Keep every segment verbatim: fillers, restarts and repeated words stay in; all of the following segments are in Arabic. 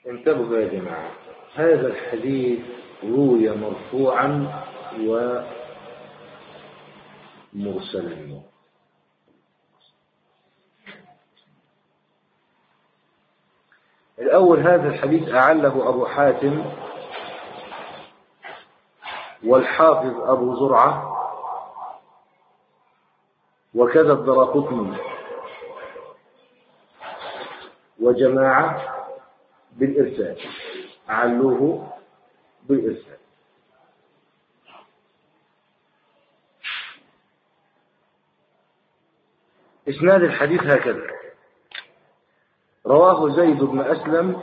انتبهوا يا جماعة، هذا الحديث روي مرفوعا ومرسلا. الأول هذا الحديث أعله أبو حاتم والحافظ أبو زرعة وكذا الدراقطني وجماعة بالإرسال، أعلوه بالإرسال. إسناد الحديث هكذا: رواه زيد بن أسلم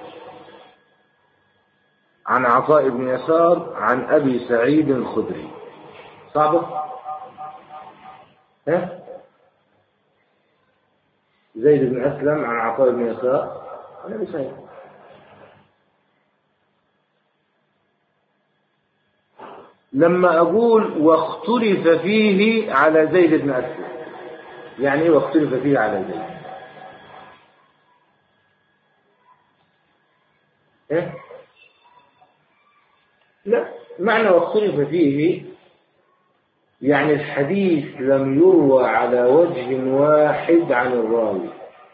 عن عطاء بن يسار عن أبي سعيد الخدري. صعبة؟ ها؟ زيد بن أسلم عن عطاء بن يسار عن أبي سعيد. لما أقول واختلف فيه على زيد بن أسلم، يعني إيه واختلف فيه على زيد؟ إيه؟ لا، معنى واختلف فيه يعني الحديث لم يروى على وجه واحد عن الراوي،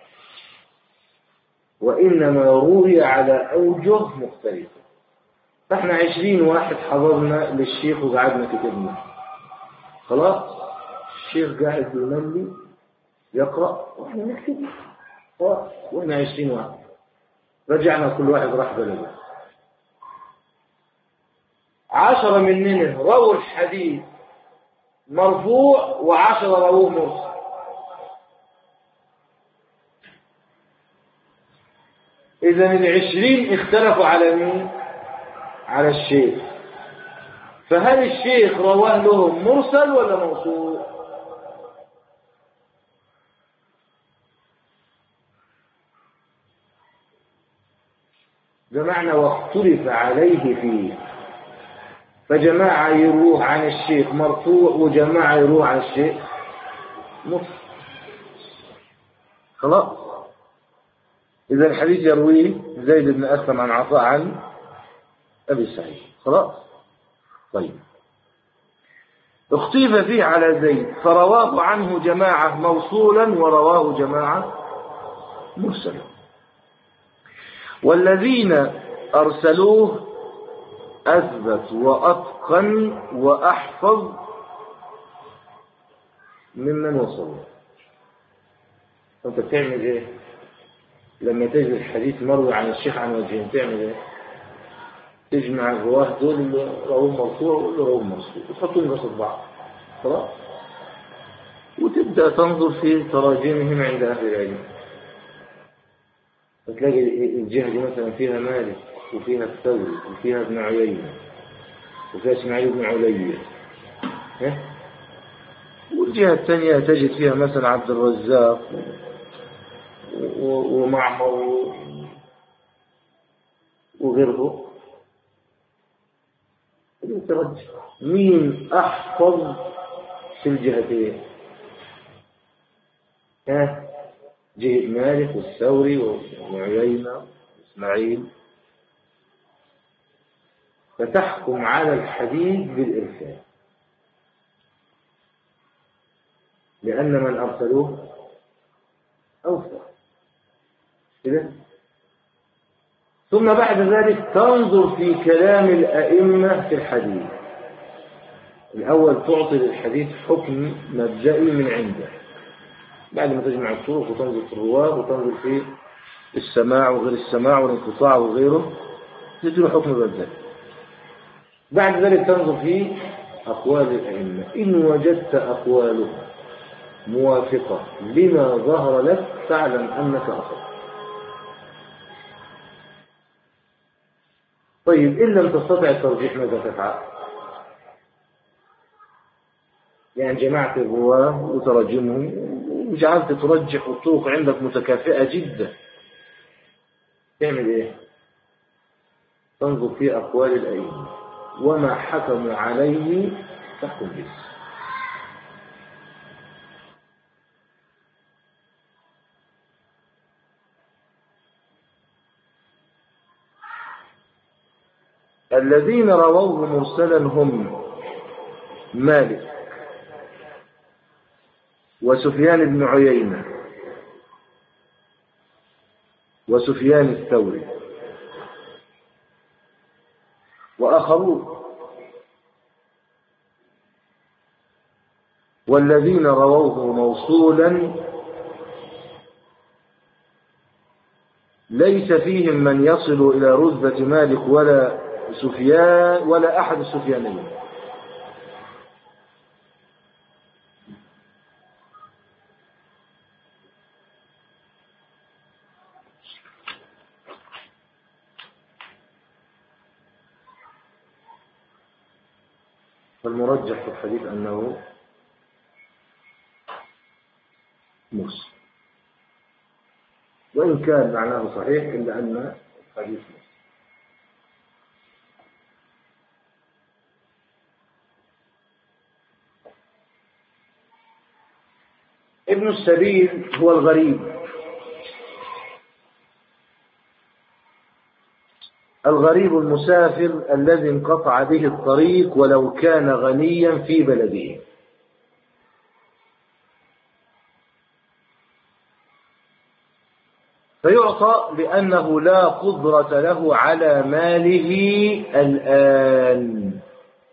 وإنما روي على أوجه مختلفة. فإحنا عشرين واحد حضرنا للشيخ وقعدنا كتبنا، خلاص الشيخ قاعد يملي يقرأ وإحنا نكتب، وإحنا عشرين واحد رجعنا كل واحد راح بلده. عشرة مننا رووا الحديث مرفوع وعشرة رووه مرسل. إذا العشرين اختلفوا على مين؟ على الشيخ. فهل الشيخ رواه لهم مرسل ولا موصول؟ بمعنى واختلف عليه فيه، فجماعة يروح عن الشيخ مرفوع وجماعة يروح عن الشيخ مرسل. خلاص. إذا الحديث يرويه زيد بن أسلم عن عطاء عن أبي سعيد. خلاص. طيب، اختلف فيه على زيد فرواه عنه جماعة موصولا ورواه جماعة مرسلا، والذين أرسلوه أثبت وأتقن وأحفظ ممن وصلوا. أنت بتعمل إيه لما تجد الحديث مروي عن الشيخ عن وجهين؟ تعمل إيه؟ تجمع الرواه دول اللي رواه مرفوع واللي رواه مرسول وتحطهم قصاد بعض، خلاص، وتبدأ تنظر في تراجمهم عند أهل العلم. فتلاقي الجهة دي مثلا فيها مالك وفيها الثوري وفيها ابن عيينة وفيها اسماعيل بن علي، والجهة الثانية تجد فيها مثلا عبد الرزاق ومعمر وغيره. ترجح مين أحفظ في الجهتين؟ ها؟ جهة مالك والثوري وابن عيينة واسماعيل. فتحكم على الحديث بالإرسال، لأن من أرسلوه أوثق كده. ثم بعد ذلك تنظر في كلام الأئمة في الحديث. الأول تعطي للحديث حكم مبدئي من عنده، بعد ما تجمع الطرق وتنظر في الرواه وتنظر في السماع وغير السماع والانقطاع وغيره، تديله حكم مبدئي. بعد ذلك تنظر في أقوال الأئمة، إن وجدت أقوالهم موافقة لما ظهر لك فاعلم أنك أصبت. طيب، إن لم تستطع الترجيح ماذا تفعل؟ يعني جمعت الرواه وترجمهم وجعلت ترجح الطرق عندك متكافئة جدا، تعمل إيه؟ تنظر في أقوال الأئمة وما حكموا عليه تحكم به. الذين رووه مرسلا هم مالك وسفيان بن عيينة وسفيان الثوري وآخرون، والذين رووه موصولا ليس فيهم من يصل إلى رتبة مالك ولا سفيان ولا أحد السفيانين. والمرجح في الحديث أنه مرسل، وإن كان معناه صحيح إلا أن الحديث مرسل. ابن السبيل هو الغريب. الغريب المسافر الذي انقطع به الطريق ولو كان غنيا في بلده. فيعطى لأنه لا قدرة له على ماله الآن،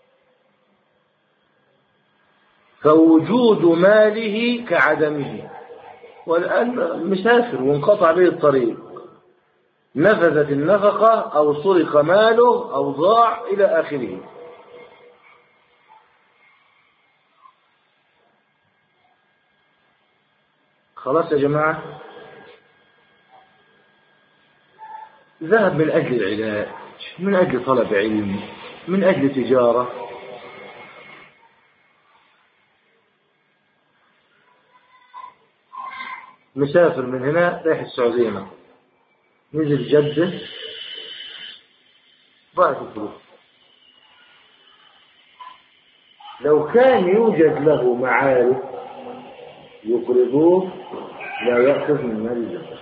فوجود ماله كعدمه، والآن مسافر وانقطع به الطريق، نفذت النفقة أو سرق ماله أو ضاع إلى آخره. خلاص يا جماعة، ذهب من أجل العلاج، من أجل طلب علم، من أجل تجارة، مسافر من هنا رايح السعودية مثلا، نزل جدة ضاعت الفلوس. لو كان يوجد له معارف يقرضوه لا يأخذ من مال الزكاة.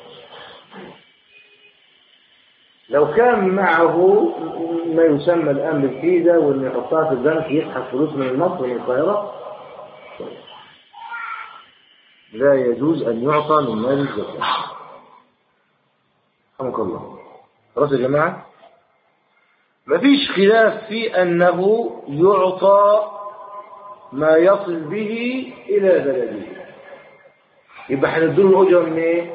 لو كان معه ما يسمى الآن بالفيزا وإنه يحطها في البنك يسحب فلوس من مصر ومن القاهرة لا يجوز أن يعطى من مال الزكاة. رحمك الله. خلاص يا جماعة، مفيش خلاف في أنه يعطى ما يصل به إلى بلده. يبقى هنديله الأجرة من إيه؟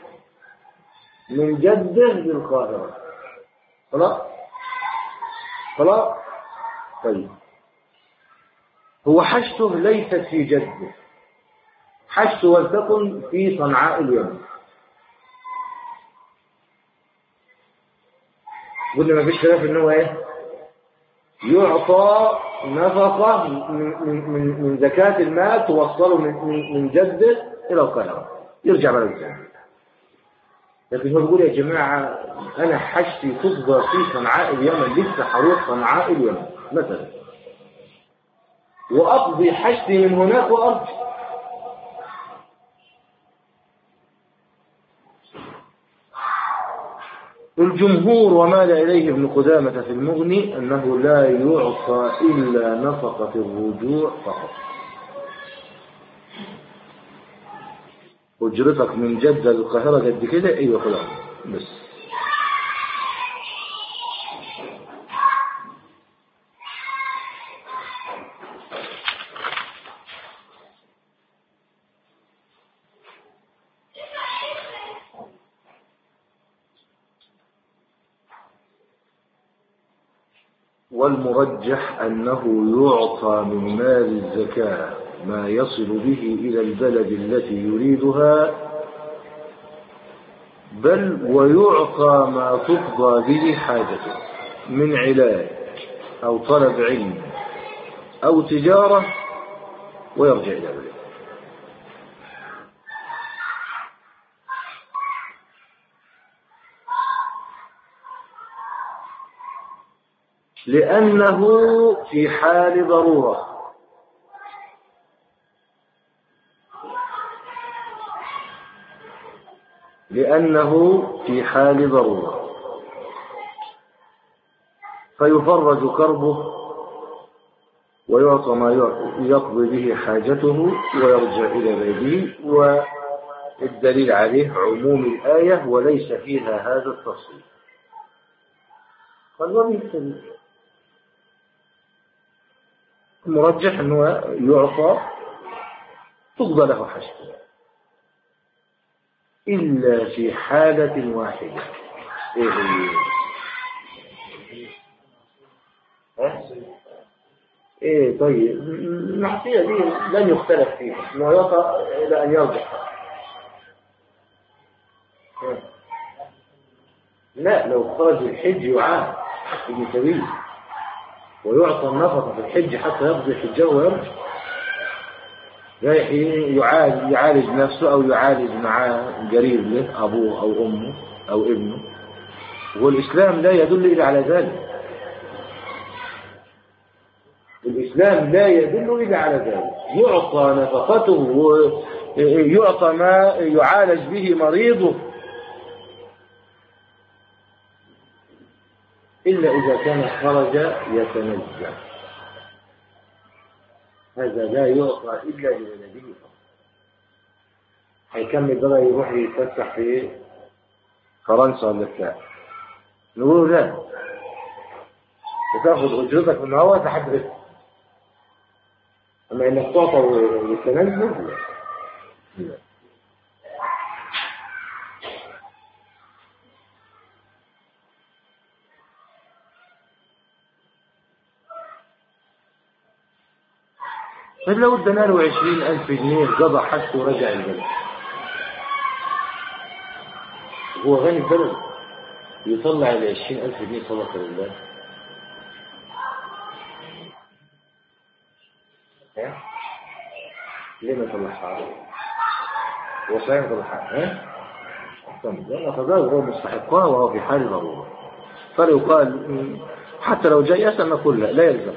من جدة للقاهرة. خلاص خلاص. طيب، هو حاجته ليست في جدة، حاجته ولتكن في صنعاء اليمن. قلنا ما فيش خلاف ان هو ايه؟ يعطى نفقة من, من, من زكاة المال توصله من, من جدة إلى القاهرة يرجع بلد ثاني. لكن هو بيقول يا جماعة أنا حاجتي تفضل في صنعاء اليمن، لسه هروح صنعاء اليمن مثلا وأقضي حاجتي من هناك وأرجع. الجمهور ومال إليه ابن قدامة في المغني أنه لا يعطى إلا نفقة الرجوع فقط. أجرتك من جدة للقاهرة قد كده، أيوة خلاص بس. والمرجح أنه يعطى من مال الزكاة ما يصل به إلى البلد التي يريدها، بل ويعطى ما تقضى به حاجته من علاج أو طلب علم أو تجارة ويرجع إلى بلده. لأنه في حال ضرورة. لأنه في حال ضرورة فيفرج كربه ويعطى ما يقضي به حاجته ويرجع إلى بيته. والدليل عليه عموم الآية وليس فيها هذا التفصيل. قال ومن المرجح أنه يعطى تقضى له حاجته إلا في حالة واحدة. إيه هي؟ ها؟ إيه طيب المعصية دي لن يختلف فيها أنه يعطى إلى أن يرجع. لا لو خرج الحج يعاد في سبيل ويعطى النفقة في الحج حتى يقضي حجه ويرجع. رايح يعالج, يعالج نفسه أو يعالج معاه قريب له أبوه أو أمه أو ابنه، والإسلام لا يدل إلا على ذلك. الإسلام لا يدل إلا على ذلك. يعطى نفقته ويعطى ما يعالج به مريضه إلا إذا كان خرج يتنزه، هذا لا يعطى إلا لولده. هيكمل بقى يروح يتفسح في فرنسا ولا بتاع، نقول لا وتاخذ أجرتك من هو لحد بيتك. أما إنك تعطى ويتنزه لا. طيب لو ادنا له عشرين ألف جنيه قضى حاجته ورجع البلد، هو غني البلد يطلع ال عشرين ألف جنيه صدقة لله؟ ها؟ ليه ما يطلعها؟ هو صحيح يطلعها؟ ها؟ أحسن لأن فذلك هو مستحقها وهو في حال ضرورة. فليقال حتى لو جاي أسأل نقول لا لا يلزم.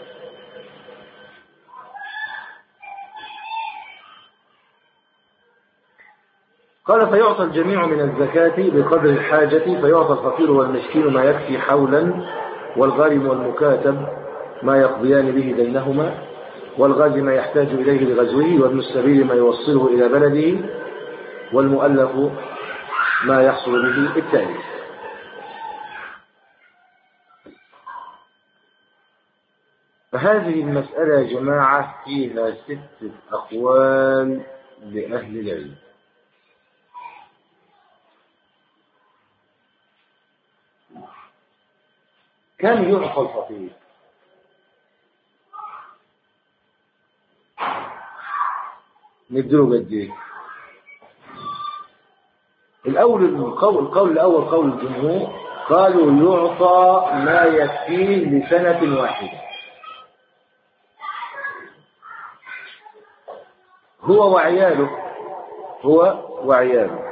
قال فيعطى الجميع من الزكاة بقدر الحاجة، فيعطى الفقير والمسكين ما يكفي حولا، والغارم والمكاتب ما يقضيان به دينهما، والغازي ما يحتاج إليه لغزوه، وابن السبيل ما يوصله إلى بلده، والمؤلف ما يحصل به التأليف. فهذه المسألة يا جماعة فيها ستة أقوال لأهل العلم. كم يعطى الفقير؟ نديله قد ايه؟ الأول القول القول الأول قول الجمهور قالوا يعطى ما يكفيه لسنة واحدة، هو وعياله هو وعياله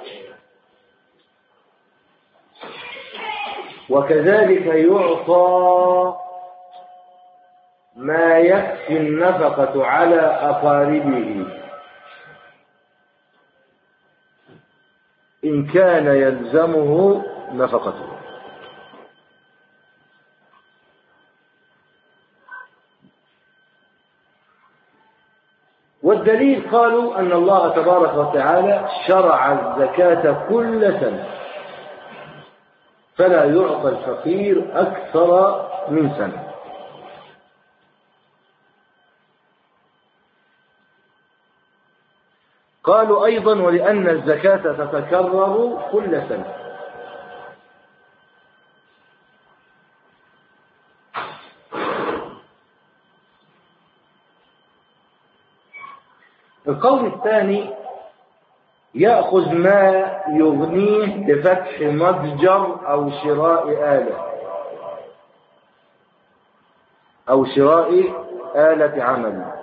وكذلك يعطى ما يكفي النفقة على أقاربه إن كان يلزمه نفقته. والدليل قالوا أن الله تبارك وتعالى شرع الزكاة كل سنة، فلا يعطى الفقير أكثر من سنة. قالوا أيضا ولأن الزكاة تتكرر كل سنة. القول الثاني يأخذ ما يغنيه لفتح متجر أو شراء آلة أو شراء آلة عمل.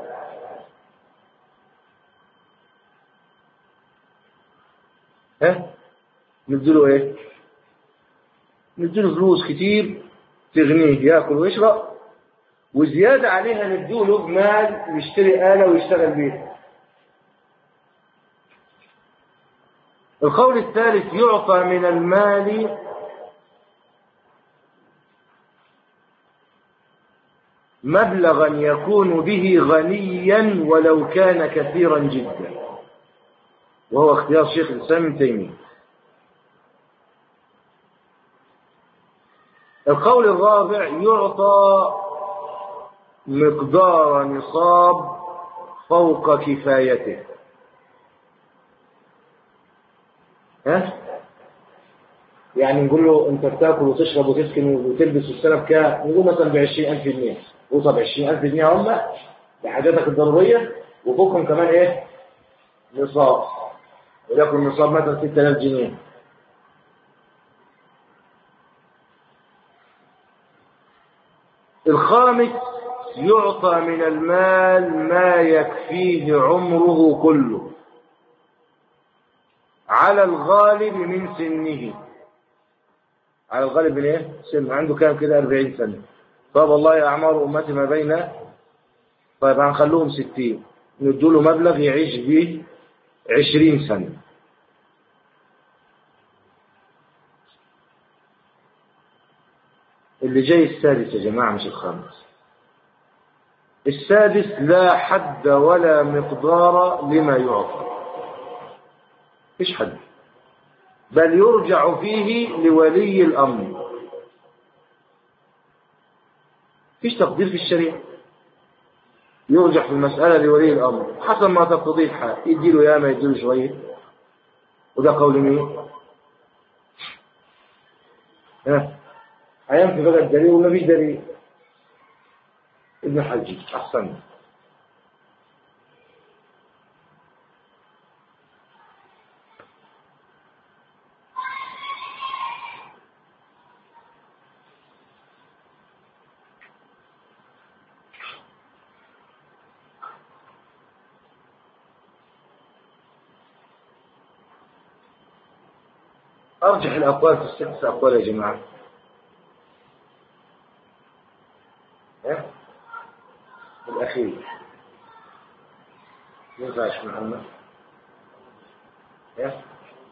ها نديله ايه؟ نديله فلوس كتير تغنيه ياكل ويشرب، وزيادة عليها نديله مال يشتري آلة ويشتغل بيها. القول الثالث يعطى من المال مبلغا يكون به غنيا ولو كان كثيرا جدا، وهو اختيار شيخ الإسلام ابن تيمية. القول الرابع يعطى مقدار نصاب فوق كفايته. ها؟ يعني نقول له انت بتاكل وتشرب وتسكن وتلبس في السنه بكام؟ نقول مثلا ب عشرين ألف جنيه، وصل ب عشرين ألف جنيه هم لحاجاتك الضروريه، وفوقهم كمان ايه؟ نصاب، وليكن نصاب مثلا ستة آلاف جنيه. الخامس يعطى من المال ما يكفيه عمره كله على الغالب من سنه. على الغالب من ايه؟ سنه. عنده كام كده؟ أربعين سنة. طب والله أعمار أمتي ما بين، طيب هنخلوهم ستين، ندوا له مبلغ يعيش به عشرين سنة. اللي جاي السادس يا جماعة مش الخامس. السادس لا حد ولا مقدار لما يعطى، مفيش حد، بل يرجع فيه لولي الأمر، مفيش تقدير في الشريعة، يرجع في المسألة لولي الأمر حسب ما تقتضيه الحال، يديله ياما يديله شوية. وده قول مين؟ ها؟ هينفي بقى الدليل ولا مفيش دليل؟ ابن حجي أحسن. أرجح الأقوال في الست أقوال يا جماعة. ها؟ الأخير ينفعش محمد؟ ها؟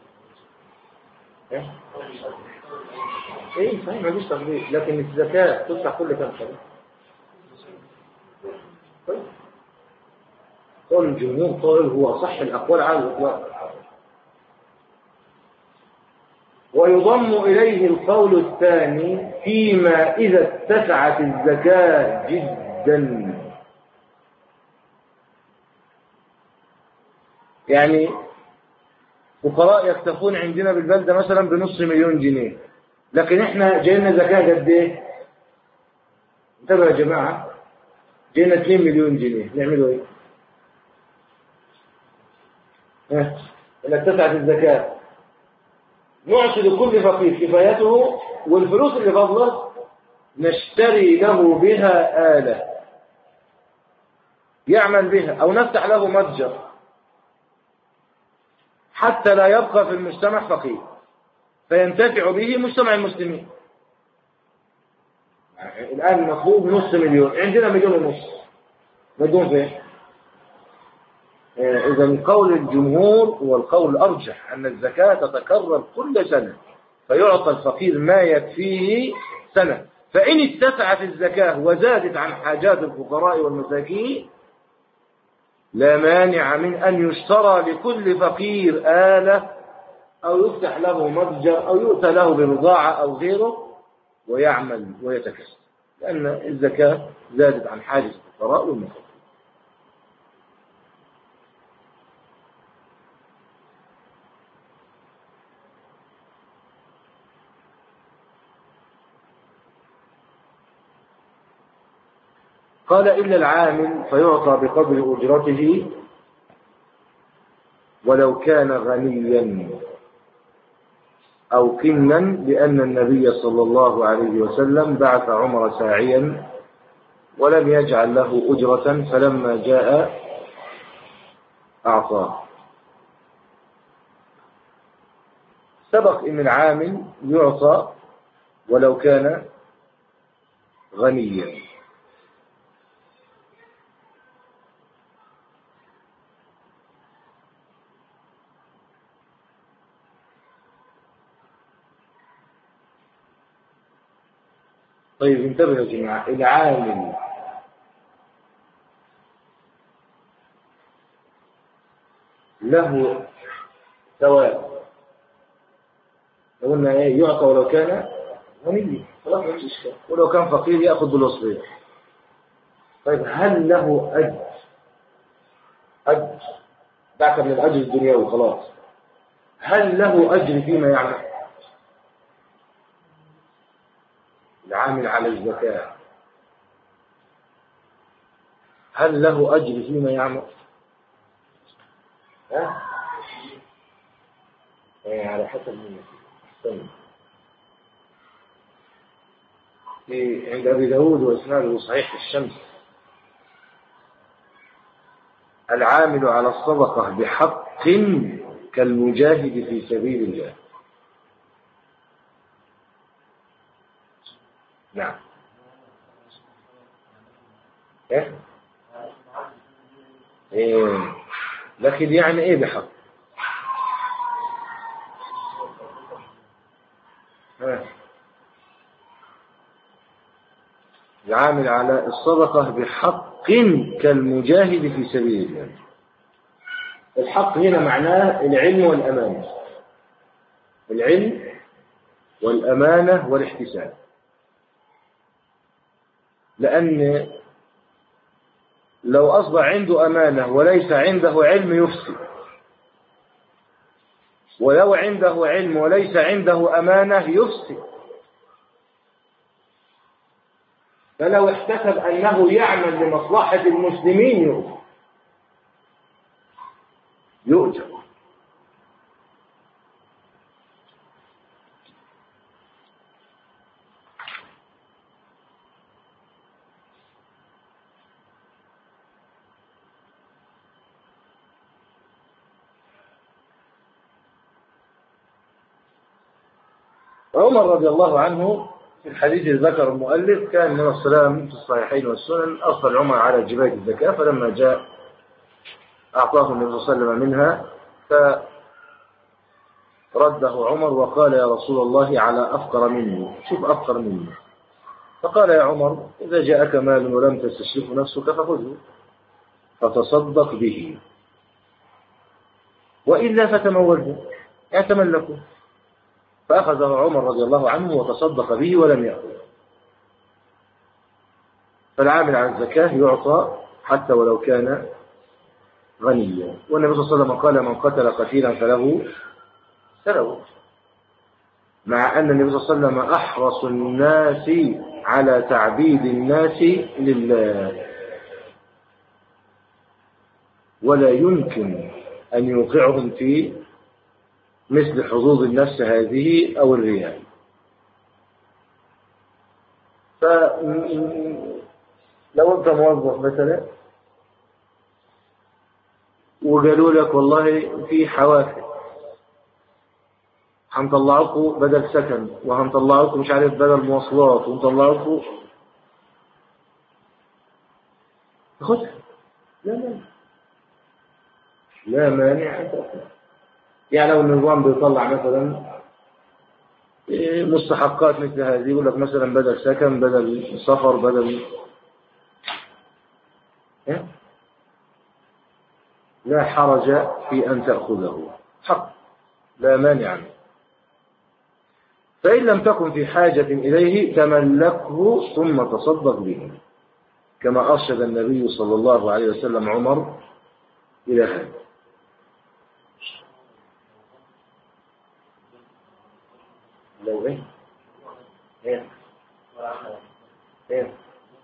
ها؟ إيه صحيح مفيش تغليق، لكن الزكاة تدفع كل كم سنة؟ طيب قول الجمهور قول هو صح الأقوال على الإطلاق. ويضم إليه القول الثاني فيما إذا اتسعت الزكاة جدا. يعني فقراء يكتفون عندنا بالبلدة مثلا بنص مليون جنيه، لكن احنا جينا زكاة قد ايه؟ انتبهوا يا جماعة، جينا اثنين مليون جنيه، نعملوا ايه؟ ها؟ إذا اتسعت الزكاة نعطي لكل فقير كفايته، والفلوس اللي فضلت نشتري له بها آلة يعمل بها، أو نفتح له متجر حتى لا يبقى في المجتمع فقير فينتفع به مجتمع المسلمين. يعني الآن مطلوب نص مليون، عندنا مليون ونص، ندون فين؟ إذا قول الجمهور هو القول الأرجح أن الزكاة تتكرر كل سنة، فيعطى الفقير ما يكفيه سنة، فإن اتسعت الزكاة وزادت عن حاجات الفقراء والمساكين لا مانع من أن يشترى لكل فقير آلة أو يفتح له متجر أو يؤتى له ببضاعة أو غيره ويعمل ويتكسب، لأن الزكاة زادت عن حاجة الفقراء والمساكين. قال إلا العامل فيعطى بقدر أجرته ولو كان غنيا أو كنا، لأن النبي صلى الله عليه وسلم بعث عمر ساعيا ولم يجعل له أجرة، فلما جاء أعطاه. سبق إن العامل يعطى ولو كان غنيا. طيب انتبهوا يا جماعة، العامل له سواء. لو قلنا ايه يعطى ولو كان غني خلاص مفيش اشكال، ولو كان فقير ياخذ بالوصفيه. طيب هل له اجر؟ اجر دعك من الاجر الدنيوي خلاص، هل له اجر فيما يعمل؟ العامل على الزكاه هل له اجر فيما يعمل؟ ها؟ يعني على حسب مين. في عند أبي داود وإسناده صحيح الشمس: العامل على الصدقة بحق كالمجاهد في سبيل الله. نعم. إيه؟ إيه؟ لكن يعني إيه بحق؟ ها؟ العامل على الصدقة بحق كالمجاهد في سبيل الله. الحق هنا معناه العلم والأمانة، العلم والأمانة والاحتساب. لأن لو أصبح عنده أمانة وليس عنده علم يفسد، ولو عنده علم وليس عنده أمانة يفسد. فلو احتسب أنه يعمل لمصلحة المسلمين يؤجر يؤجر عمر رضي الله عنه في الحديث الذي ذكر المؤلف كان من الصلاة في الصحيحين والسنن أرسل عمر على جباية الزكاة، فلما جاء أعطاه النبي صلى الله عليه وسلم منها فرده عمر وقال: يا رسول الله على أفقر مني. شوف أفقر مني. فقال: يا عمر إذا جاءك مال ولم تستشرفه نفسك فخذه فتصدق به، وإلا فتموله يعني تملكه. فأخذه عمر رضي الله عنه وتصدق به ولم يأخذ. فالعامل على الزكاة يعطى حتى ولو كان غنيا. والنبي صلى الله عليه وسلم قال: من قتل قتيلا فله سلو، مع أن النبي صلى الله عليه وسلم أحرص الناس على تعبيد الناس لله، ولا يمكن أن يوقعهم في مثل حظوظ النفس هذه أو الرياء. فلو أنت موظف مثلا وقالوا لك والله في حوافز هنطلعكم بدل سكن وهنطلعكم مش عارف بدل مواصلات ونطلعكم، خذها لا لا لا مانع أن تأخذ. يعني لو النظام بيطلع مثلا مستحقات مثل هذه، يقول لك مثلا بدل سكن بدل سفر بدل لا حرج في أن تأخذه، حق لا مانع منه. فإن لم تكن في حاجة إليه تملكه ثم تصدق به، كما أرشد النبي صلى الله عليه وسلم عمر إلى هذا. لو إيه إيه إيه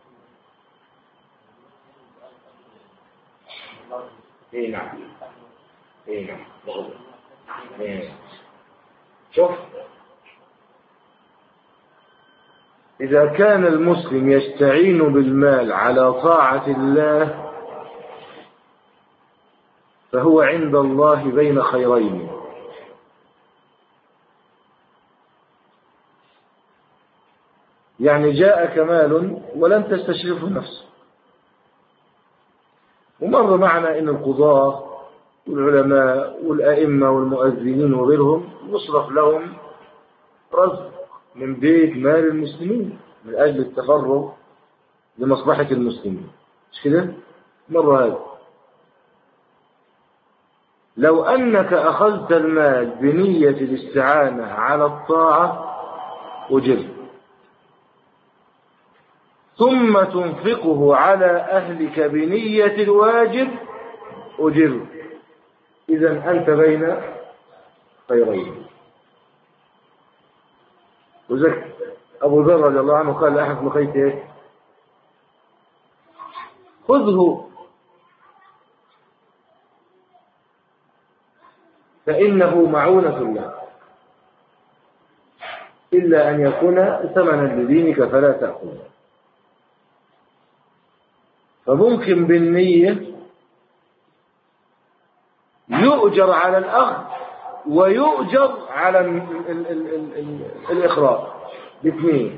إيه نعم إيه نعم إيه. شوف، إذا كان المسلم يستعين بالمال على طاعة الله فهو عند الله بين خيرين: يعني جاءك مال ولم تستشرفه نفسك. ومر معنا إن القضاة والعلماء والأئمة والمؤذنين وغيرهم يصرف لهم رزق من بيت مال المسلمين من أجل التفرغ لمصلحة المسلمين، مش كده؟ مر هذا. لو أنك أخذت المال بنية الاستعانة على الطاعة أجرت، ثم تنفقه على أهلك بنية الواجب أجرت. إذن أنت بين خيرين. وذلك أبو ذر رضي الله عنه قال لأحد بن قيس إيه؟ خذه فإنه معونة له، إلا أن يكون ثمنا لدينك فلا تأخذه. فممكن بالنية يؤجر على الأخذ ويؤجر على ال ال ال ال ال الإخراج باثنين،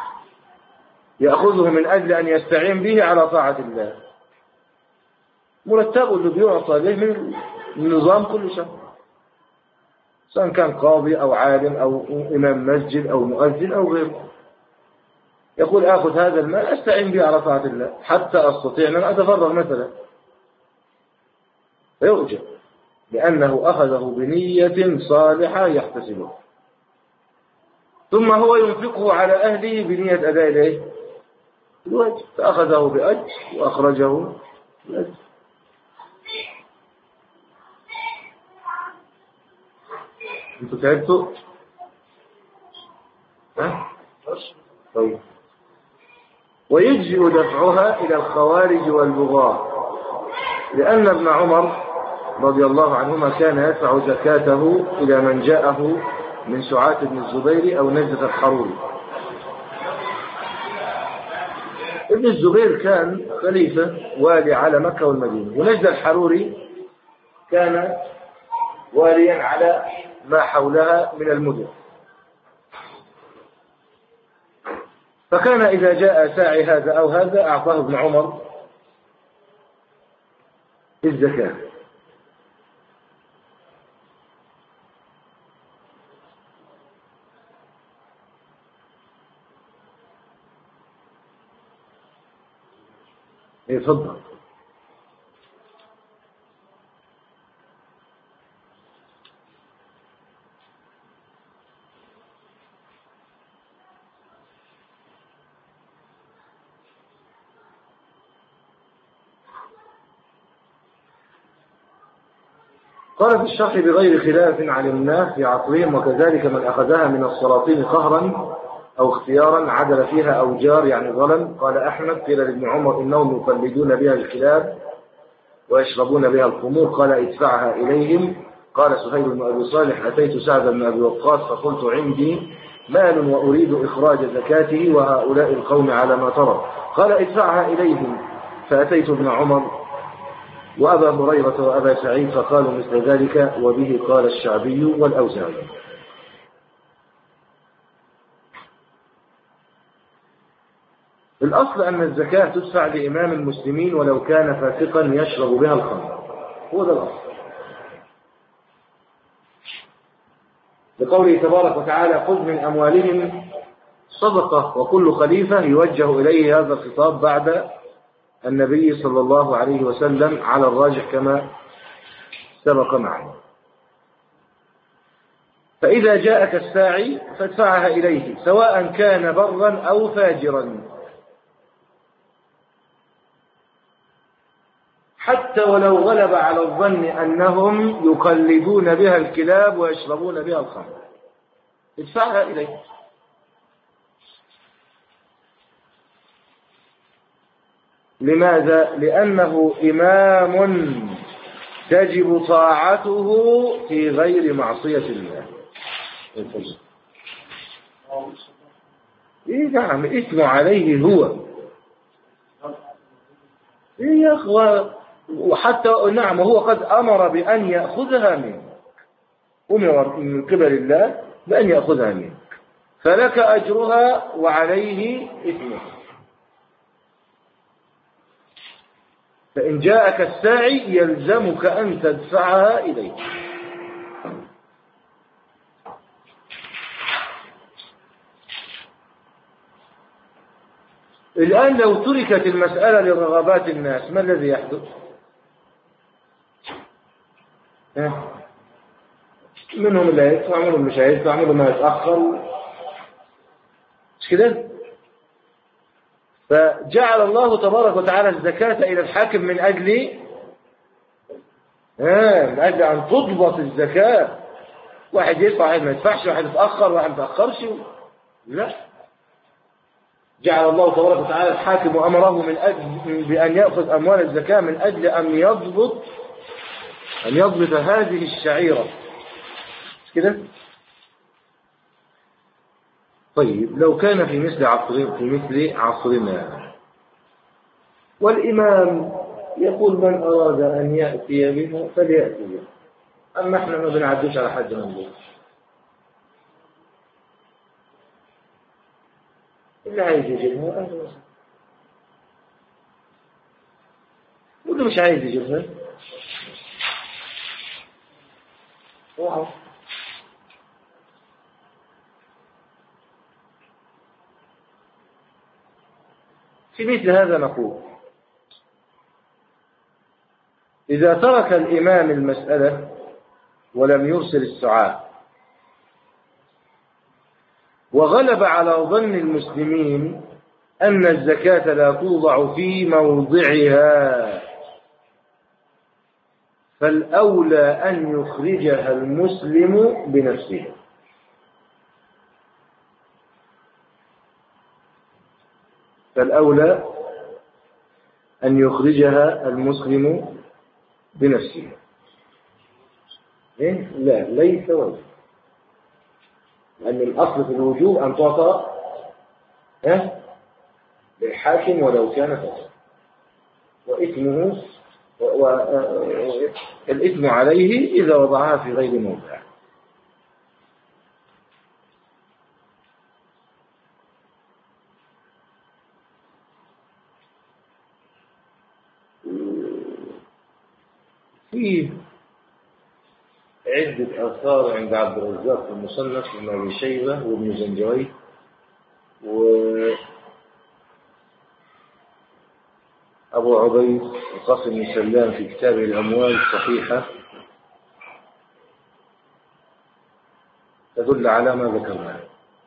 يأخذه من أجل أن يستعين به على طاعة الله، مرتبه اللي بيعطى به من النظام كل شهر، سواء كان قاضي أو عالم أو إمام مسجد أو مؤذن أو غيره، يقول آخذ هذا المال أستعين به على طاعة الله حتى أستطيع أن أتفرغ مثلا، فيؤجر لأنه أخذه بنية صالحة يحتسبه، ثم هو ينفقه على أهله بنية أداء إليه الواجب، فأخذه بأجر وأخرجه بأجر. أنتوا تعبتوا؟ ها؟ طيب. ويجزئ دفعها إلى الخوارج والبغاة، لأن ابن عمر رضي الله عنهما كان يدفع زكاته إلى من جاءه من سعاة بن الزبير أو نجدة الحروري. ابن الزبير كان خليفة والي على مكة والمدينة، ونجدة الحروري كان واليا على ما حولها من المدن. فكان إذا جاء ساعي هذا أو هذا أعطاه ابن عمر الزكاة. يتفضل. قال في الشرح بغير خلاف علمناه في عصرهم، وكذلك من أخذها من السلاطين قهرا أو اختيارا عدل فيها أو جار يعني ظلم. قال أحمد قيل لابن عمر إنهم يقلدون بها الكلاب ويشربون بها الخمور، قال ادفعها إليهم. قال سهيل بن أبي صالح أتيت سعد بن أبي وقاص فقلت عندي مال وأريد إخراج زكاته وهؤلاء القوم على ما ترى، قال ادفعها إليهم. فأتيت ابن عمر وأبا هريرة وأبا سعيد فقالوا مثل ذلك، وبه قال الشعبي والأوزاعي. الأصل أن الزكاة تدفع لإمام المسلمين ولو كان فاسقا يشرب بها الخمر، هو ده الأصل، لقوله تبارك وتعالى خذ من أموالهم صدقة، وكل خليفة يوجه إليه هذا الخطاب بعد النبي صلى الله عليه وسلم على الراجح كما سبق معنا. فإذا جاءك الساعي فادفعها إليه سواء كان برا أو فاجرا، حتى ولو غلب على الظن أنهم يقلدون بها الكلاب ويشربون بها الخمر، ادفعها إليه. لماذا؟ لأنه إمام تجب طاعته في غير معصية الله. إيه نعم، إثم عليه هو. إيه يا أخوة، وحتى نعم هو قد أمر بأن يأخذها منه، أمر من قبل الله بأن يأخذها منه، فلك أجرها وعليه إثمها. فإن جاءك الساعي يلزمك أن تدفعها إليه. الآن لو تركت المسألة لرغبات الناس ما الذي يحدث؟ منهم اللي هيدفع، منهم مش هيدفع، منهم ما يتأخر، مش كده؟ فجعل الله تبارك وتعالى الزكاة إلى الحاكم من أجل آه من أجل أن تضبط الزكاة. واحد يدفع، واحد ما يدفعش، واحد يتأخر، واحد ما يتأخرش، لا. جعل الله تبارك وتعالى الحاكم وأمره من أجل بأن يأخذ أموال الزكاة من أجل أن يضبط أن يضبط هذه الشعيرة، مش كده؟ طيب لو كان في مثل عصر في مثل عصرنا والإمام يقول من أراد أن يأتي بها فليأتي بها، أما احنا ما بنعدوش على حد من دول، اللي عايز يجيبها أهلا وسهلا، واللي مش عايز يجيبها واو. في مثل هذا نقول إذا ترك الإمام المسألة ولم يرسل السعاة وغلب على ظن المسلمين أن الزكاة لا توضع في موضعها، فالأولى أن يخرجها المسلم بنفسه. فالأولى أن يخرجها المسلم بنفسه. إيه؟ لا، ليس واجب، لأن الأصل في الوجوب أن تعطى ها للحاكم ولو كان فاسقا، وإثمه والإثم عليه إذا وضعها في غير موضعها. فيه عدة آثار عند عبد الرزاق في المصنف وابن أبي شيبة وابن زنجويه وأبو عبيد القاسم بن سلام في كتابه الأموال الصحيحة تدل على ما ذكرناه.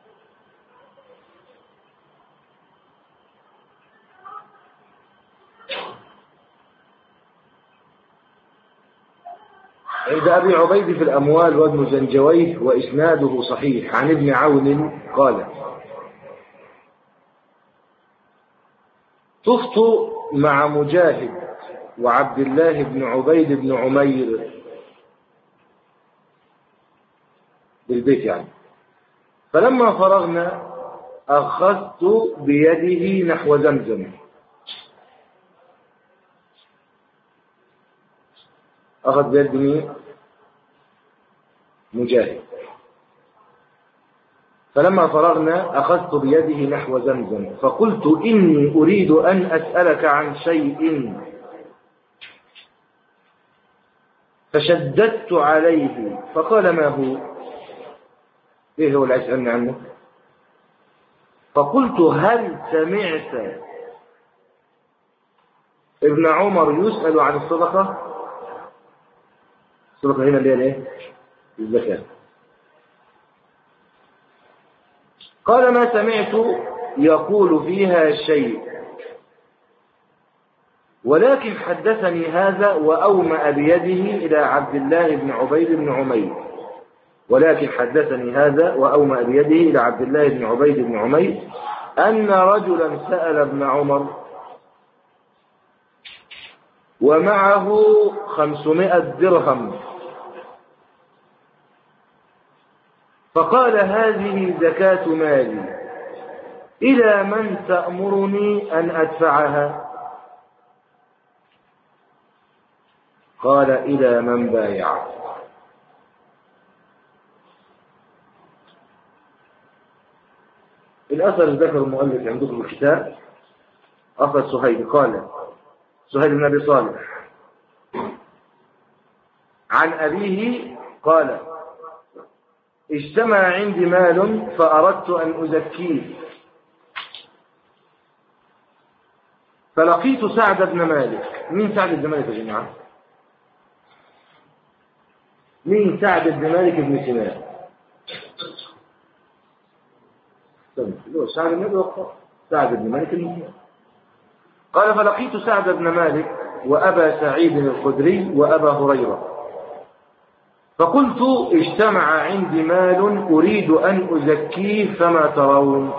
عند أبي عبيد في الأموال وابن زنجويه وإسناده صحيح عن ابن عون قال طفت مع مجاهد وعبد الله بن عبيد بن عمير بالبيت يعني، فلما فرغنا أخذت بيده نحو زمزم. أخذ بيد مين؟ مجاهد. فلما فرغنا أخذت بيده نحو زمزم فقلت إني أريد أن أسألك عن شيء، فشددت عليه فقال ما هو؟ إيه هو اللي أسألني عنه؟ فقلت هل سمعت ابن عمر يسأل عن الصدقة؟ الصدقة هنا اللي هي الايه؟ الزكاة. قال ما سمعت يقول فيها شيء، ولكن حدثني هذا وأومأ بيده إلى عبد الله بن عبيد بن عمير ولكن حدثني هذا وأومأ بيده إلى عبد الله بن عبيد بن عمير أن رجلا سأل ابن عمر ومعه خمسمائة درهم فقال هذه زكاة مالي، إلى من تأمرني أن أدفعها؟ قال إلى من بايع. الأثر ذكر المؤلف عندكم الكتاب أخذ سهيل قال سهيل بن أبي صالح عن أبيه قال اجتمع عندي مال فأردت أن أزكيه فلقيت سعد بن مالك. مين سعد بن مالك يا جماعة؟ مين سعد بن مالك بن سنان؟ سعد بن أبي وقاص، سعد بن مالك بن سنان. قال فلقيت سعد بن مالك وأبا سعيد الخدري وأبا هريرة فقلت اجتمع عندي مال أريد أن أزكيه فما ترون؟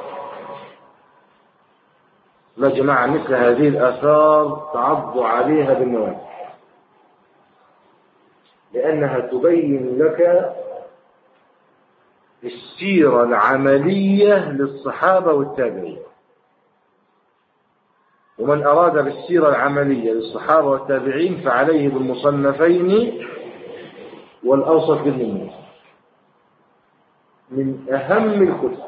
يا جماعة مثل هذه الآثار تعض عليها بالنواجذ، لأنها تبين لك السيرة العملية للصحابة والتابعين. ومن أراد بالسيرة العملية للصحابة والتابعين فعليه بالمصنفين والأوسط بالنموذج، من أهم الكتب.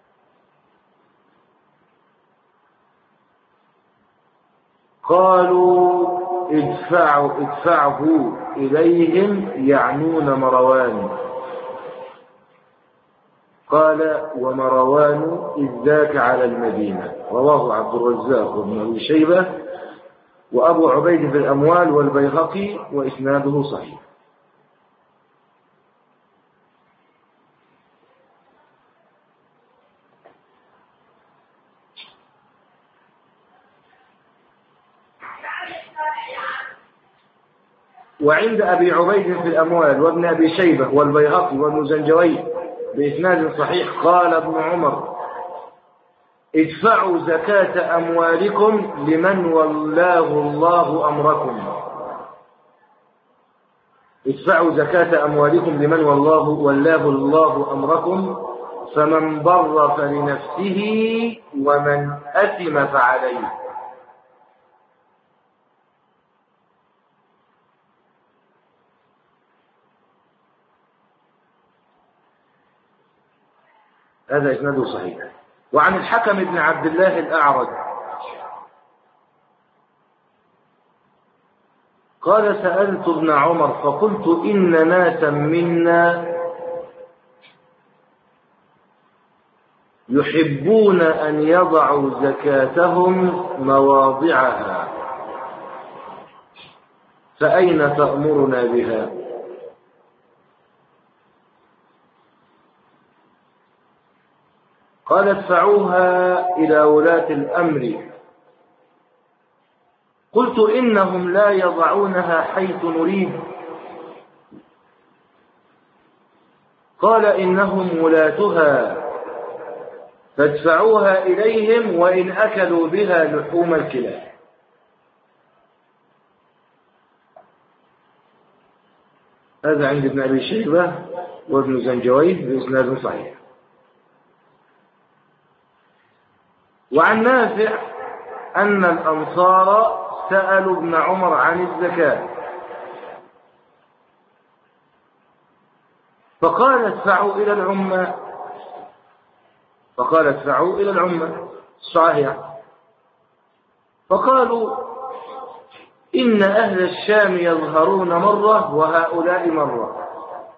قالوا ادفعوا ادفعه إليهم يعنون مروان. قال ومروان إذ ذاك على المدينة. رواه عبد الرزاق وابن أبي شيبة وأبو عبيد في الأموال والبيهقي وإسناده صحيح. وعند أبي عبيد في الأموال وابن أبي شيبة والبيهقي وابن زنجوي بإسناد صحيح قال ابن عمر ادفعوا زكاة أموالكم لمن ولاه الله أمركم. ادفعوا زكاة أموالكم لمن والله ولاه الله أمركم فمن بر فلنفسه ومن أثم فعليه. هذا إسناده صحيح. وعن الحكم بن عبد الله الأعرج قال سألت ابن عمر فقلت إن ناسا منا يحبون أن يضعوا زكاتهم مواضعها فأين تأمرنا بها؟ قال ادفعوها إلى ولاة الأمر. قلت إنهم لا يضعونها حيث نريد. قال إنهم ولاتها فادفعوها إليهم وإن أكلوا بها لحوم الكلاب. هذا عند ابن أبي شيبة وابن زنجوي بإسناد صحيح. وعن نافع أن الأنصار سألوا ابن عمر عن الزكاة فقال ادفعوا إلى العمة فقال ادفعوا إلى العمة صحيح. فقالوا إن أهل الشام يظهرون مرة وهؤلاء مرة.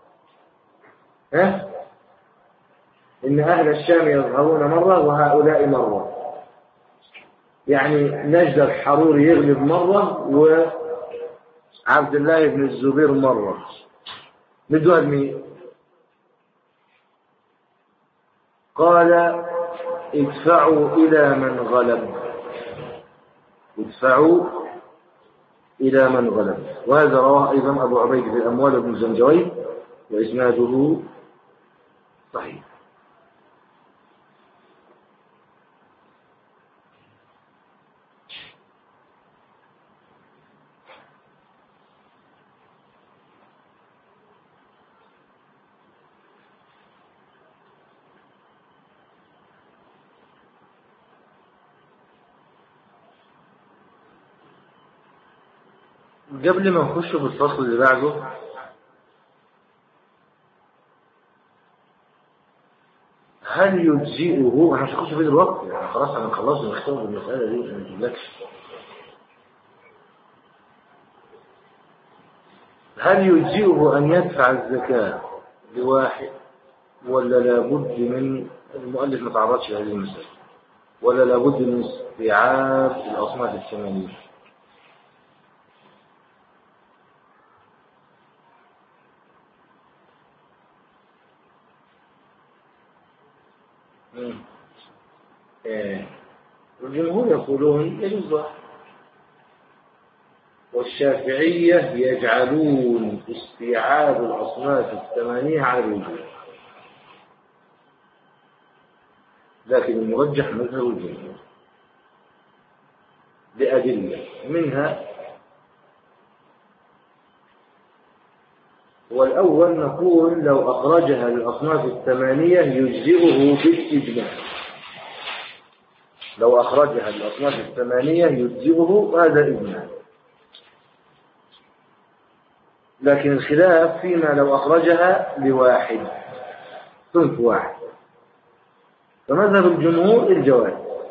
ها؟ إن أهل الشام يظهرون مرة وهؤلاء مرة، يعني نجد الحروري يغلب مرة وعبد الله بن الزبير مرة. ندوها لمين؟ قال ادفعوا إلى من غلب ادفعوا إلى من غلب. وهذا رواه أيضا أبو عبيد في الأموال بن زنجوي وإسناده صحيح. قبل ما نخش في الفصل اللي بعده هل يجزئه، احنا مش هنخش فيه دلوقتي يعني خلاص انا خلاص نختار المسألة دي ما نجيبلكش. هل يجزئه أن يدفع الزكاة لواحد ولا لابد من المؤلف ما تعرضش لهذه المسألة ولا لابد من استيعاب الأصناف الثمانية؟ الجمهور يقولون يجوز واحد، والشافعية يجعلون استيعاب الأصناف الثمانية على الوجوب، لكن المرجح مذهب الجمهور بأدلة منها. والأول نقول لو أخرجها للأصناف الثمانية يجزئه بالإجماع، لو أخرجها للأصناف الثمانية يجزئه، هذا إجماع. لكن الخلاف فيما لو أخرجها لواحد، صنف واحد، فمذهب الجمهور الجواز،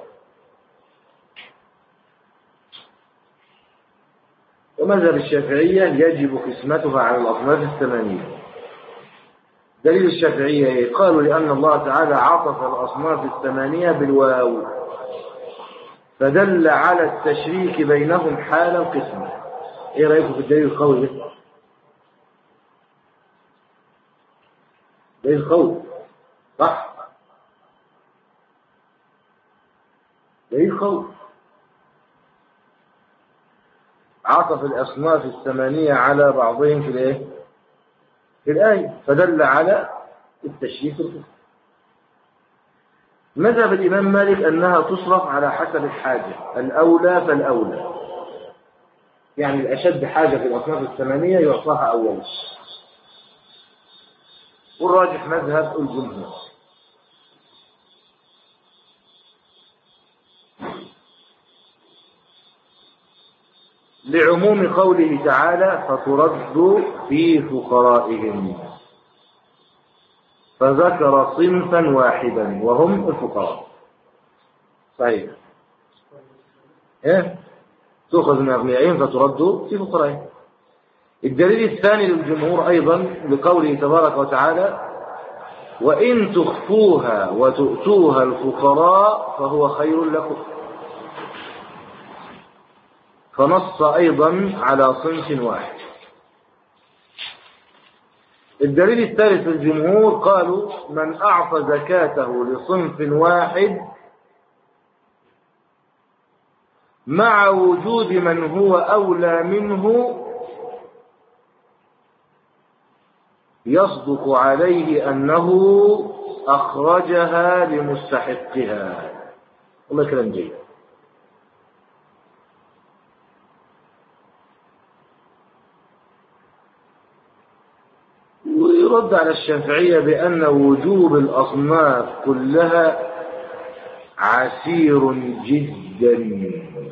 ومذهب الشافعية يجب قسمتها على الأصناف الثمانية. دليل الشافعية قالوا لأن الله تعالى عطف الأصناف الثمانية بالواو، فدل على التشريك بينهم حال القسمة. ايه رأيكم في الدليل القوي ده؟ دليل قوي صح؟ دليل قوي. عطف الأصناف الثمانية على بعضهم في الايه؟ في الآية، فدل على التشريك القسمة. مذهب الإمام مالك أنها تصرف على حسب الحاجة، الأولى فالأولى، يعني الأشد حاجة في الأصناف الثمانية يعطاها أولا، والراجح مذهب الجمهور. لعموم قوله تعالى فترد في فقرائهم، فذكر صنفا واحدا وهم الفقراء. صحيح، ايه تؤخذ من أغنيائهم فترد في فقرائهم. الدليل الثاني للجمهور أيضا لقوله تبارك وتعالى وإن تخفوها وتؤتوها الفقراء فهو خير لكم، فنص أيضا على صنف واحد. الدليل الثالث للجمهور قالوا من أعطى زكاته لصنف واحد مع وجود من هو أولى منه يصدق عليه أنه أخرجها لمستحقها. والله كلام جيد. ويرد على الشافعية بأن وجوب الأصناف كلها عسير جدا.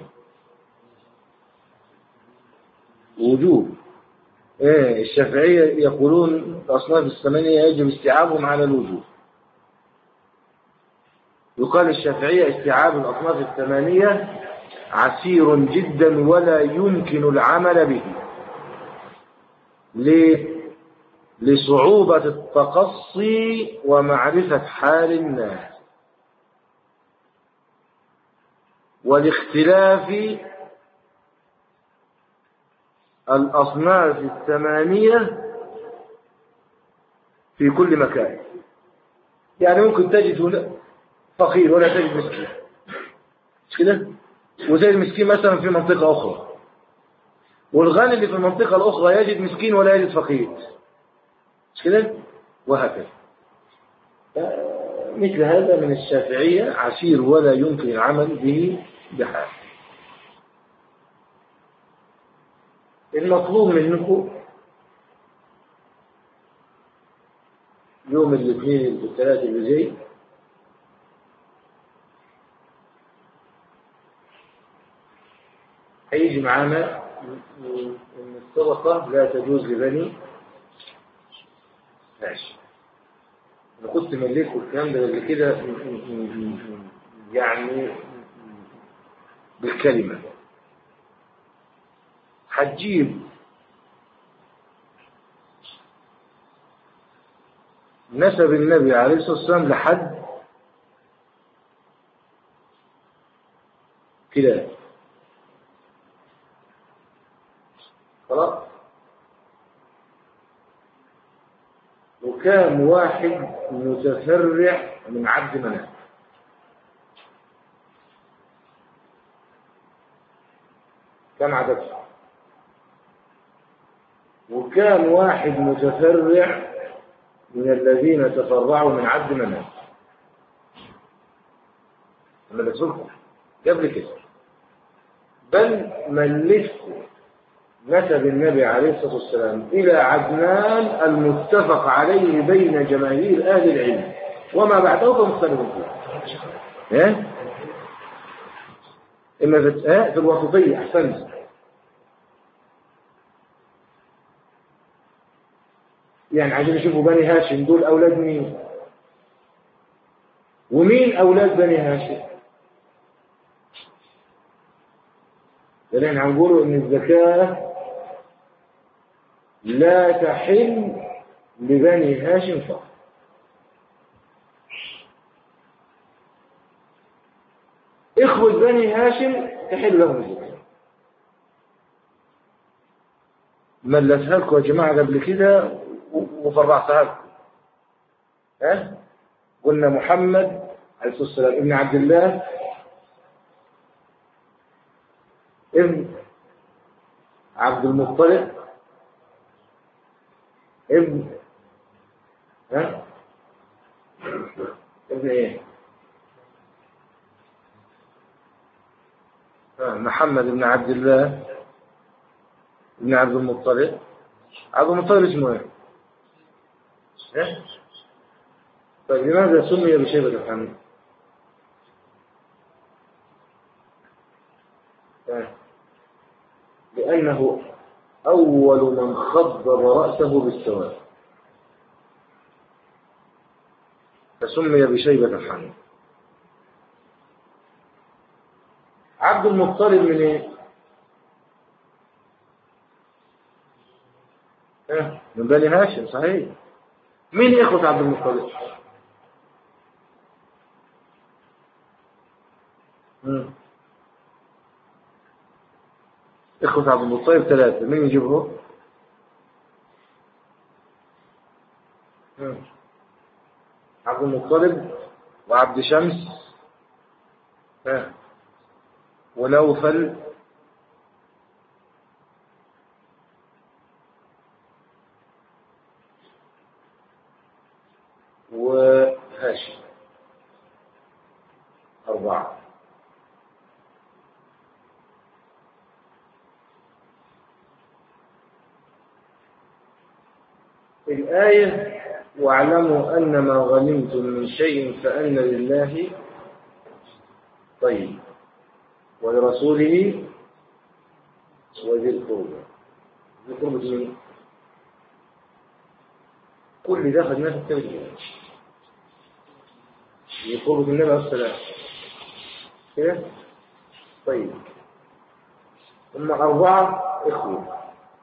وجوب ايه الشافعية يقولون الأصناف الثمانية يجب استيعابهم على الوجوب. يقال الشافعية استيعاب الأصناف الثمانية عسير جدا ولا يمكن العمل به. ليه؟ لصعوبة التقصي ومعرفة حال الناس، والاختلاف الأصناف الثمانية في كل مكان. يعني ممكن تجد هنا فقير ولا تجد مسكين، مش كده؟ وتجد مسكين مثلا في منطقة أخرى، والغني اللي في المنطقة الأخرى يجد مسكين ولا يجد فقير، مش كده؟ وهكذا. مثل هذا من الشافعية عسير ولا يمكن العمل به بحال. المطلوب منكم يوم الاثنين والثلاث اللي جاي هيجي معانا ان الصدقة لا تجوز لبني ماشي. انا كنت مليت الكلام ده قبل كده يعني بالكلمة. هتجيب نسب النبي عليه الصلاة والسلام لحد كده خلاص، وكان واحد متفرع من عبد مناف كان عددهم، وكان واحد متفرع من الذين تفرعوا من عبد مناف. أنا بسألكم قبل كده، بل ملكت نسب النبي عليه الصلاة والسلام إلى عدنان المتفق عليه بين جماهير أهل العلم، وما بعده فمختلف فيه. إيه؟ إما في الوسطية أحسنت. يعني عايزين يشوفوا بني هاشم دول أولاد مين؟ ومين أولاد بني هاشم؟ لأن هنقولوا إن الزكاة لا تحل لبني هاشم فقط. إخوة بني هاشم تحل لهم الزكاة. ملتها لكم يا جماعة قبل كده وفرعتها لكم. ها؟ قلنا محمد عليه الصلاة والسلام ابن عبد الله ابن عبد المطلب ابن ها ابن ايه ها محمد ابن عبد الله ابن عبد المطلب. عبد المطلب اسمه ايه؟ ايه؟ طيب لماذا سمي بشيبة الحمد؟ لأنه أول من خضر رأسه بالسواد فسمي بشيبة الحمد. عبد المطلب من ايه؟ اه من بني هاشم صحيح. مين إخوة عبد المطلب؟ مم. إخوة عبد المطلب ثلاثة، مين يجيبه؟ مم. عبد المطلب وعبد شمس ها ونوفل وهاشم، أربعة. الآية واعلموا أن ما غنمتم من شيء فأن لله طيب ولرسوله وذي القربى. ذي القربى مين؟ كل ده خدناه في التوجيه. ذي القربى النبي عليه السلام كده. طيب هم أربعة إخوة.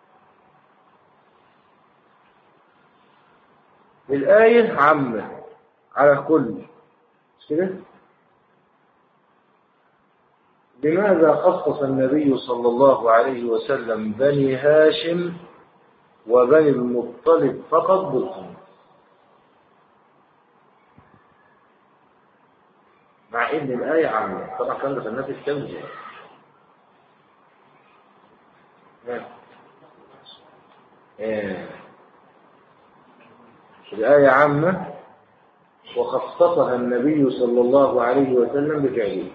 الآية عامة على كل كده. لماذا خصص النبي صلى الله عليه وسلم بني هاشم وبني المطلب فقط بالقرب، مع ان الآية عامة؟ طبعا كان ده الناس التوجيه. الآية عامة وخصصها النبي صلى الله عليه وسلم بفعله،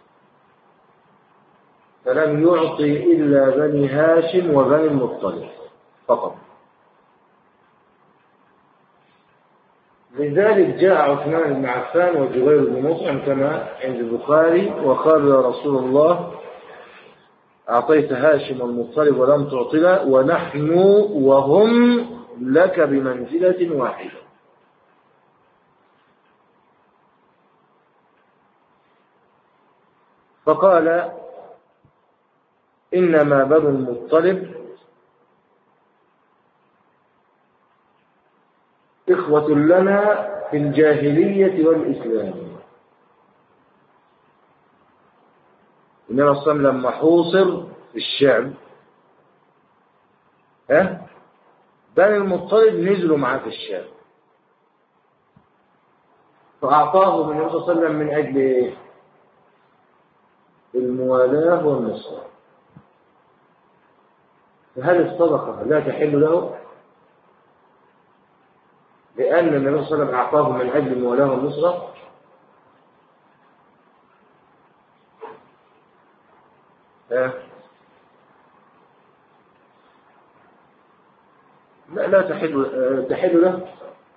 فلم يعطي إلا بني هاشم وبني المطلب فقط. لذلك جاء عثمان بن عفان وجبير بن مطعم كما عند البخاري وقالوا يا رسول الله أعطيت هاشم المطلب ولم تعطنا ونحن وهم لك بمنزلة واحدة. فقال إنما بنو المطلب إخوة لنا في الجاهلية والإسلام. النبي صلى الله عليه وسلم لما حوصر في الشعب ها بني المطلب نزلوا معاه في الشعب، فأعطاهم النبي صلى الله عليه وسلم من أجل إيه؟ الموالاة والنصرة. هل الصدقة لا تحل له؟ لأن النبي صلى الله عليه وسلم أعطاه من أجل مولاه النصرة. لا لا تحل تحل له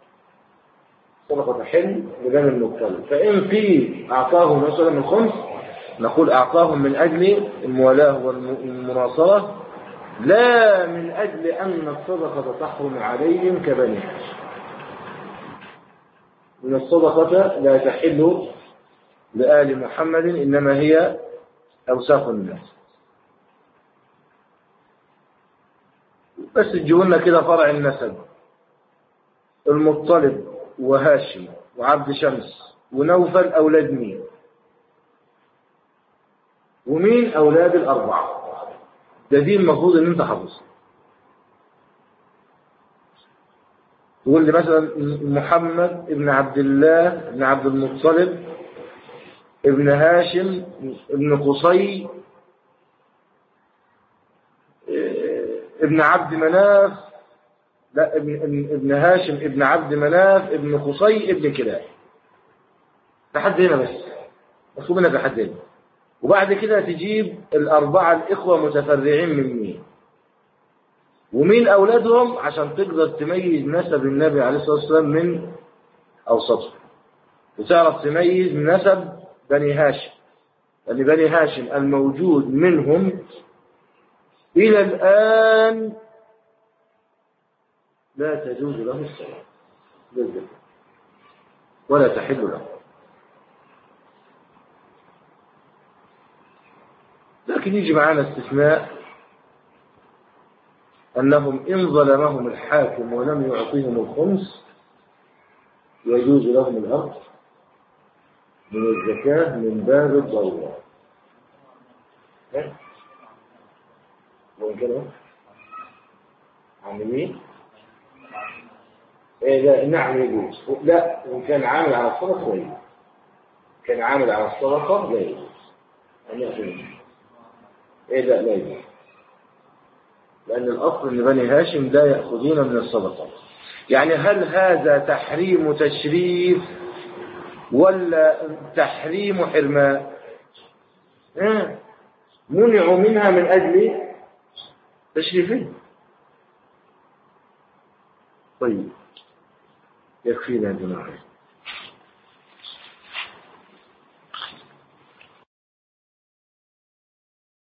صدقة تحل لبني المطلب. فإن في أعطاهم النبي صلى الله عليه وسلم الخمس نقول أعطاهم من أجل الموالاه والمناصرة لا من أجل أن الصدقة تحرم عليهم كبني هاشم. إن الصدقة لا تحل لآل محمد إنما هي أوساخ الناس. بس تجيبولنا كده فرع النسب، المطلب وهاشم وعبد شمس ونوفل أولاد مين ومين أولاد الأربعة. ده دي المفروض إن أنت حافظها. تقول لي مثلا محمد ابن عبد الله ابن عبد المطلب ابن هاشم ابن قصي ابن عبد مناف، لا ابن, ابن هاشم ابن عبد مناف ابن قصي ابن كلاب. لحد هنا بس مطلوب منك لحد هنا. وبعد كده تجيب الأربعة الإخوة متفرعين من مين ومين أولادهم عشان تقدر تميز نسب النبي عليه الصلاة والسلام من أوسطهم، وتعرف تميز نسب بني هاشم. لأن بني هاشم الموجود منهم إلى الآن لا تجوز له الصلاة ولا تحل له. لكن يجي معنا استثناء أنهم إن ظلمهم الحاكم ولم يعطيهم الخمس يجوز لهم الأخذ من الزكاة من باب الضرورة. وإن كانوا عاملين إيه لا نعم يجوز. لا إن كان عامل على الصدقة لا يجوز. كان عامل على الصدقة لا يجوز أن يأخذ. إيه لا لا يجوز. لأن الأصل أن بني هاشم لا يأخذون من الصدقة. يعني هل هذا تحريم تشريف ولا تحريم حرمان؟ آه. منعوا منها من أجل تشريفين. طيب يكفينا يا جماعة.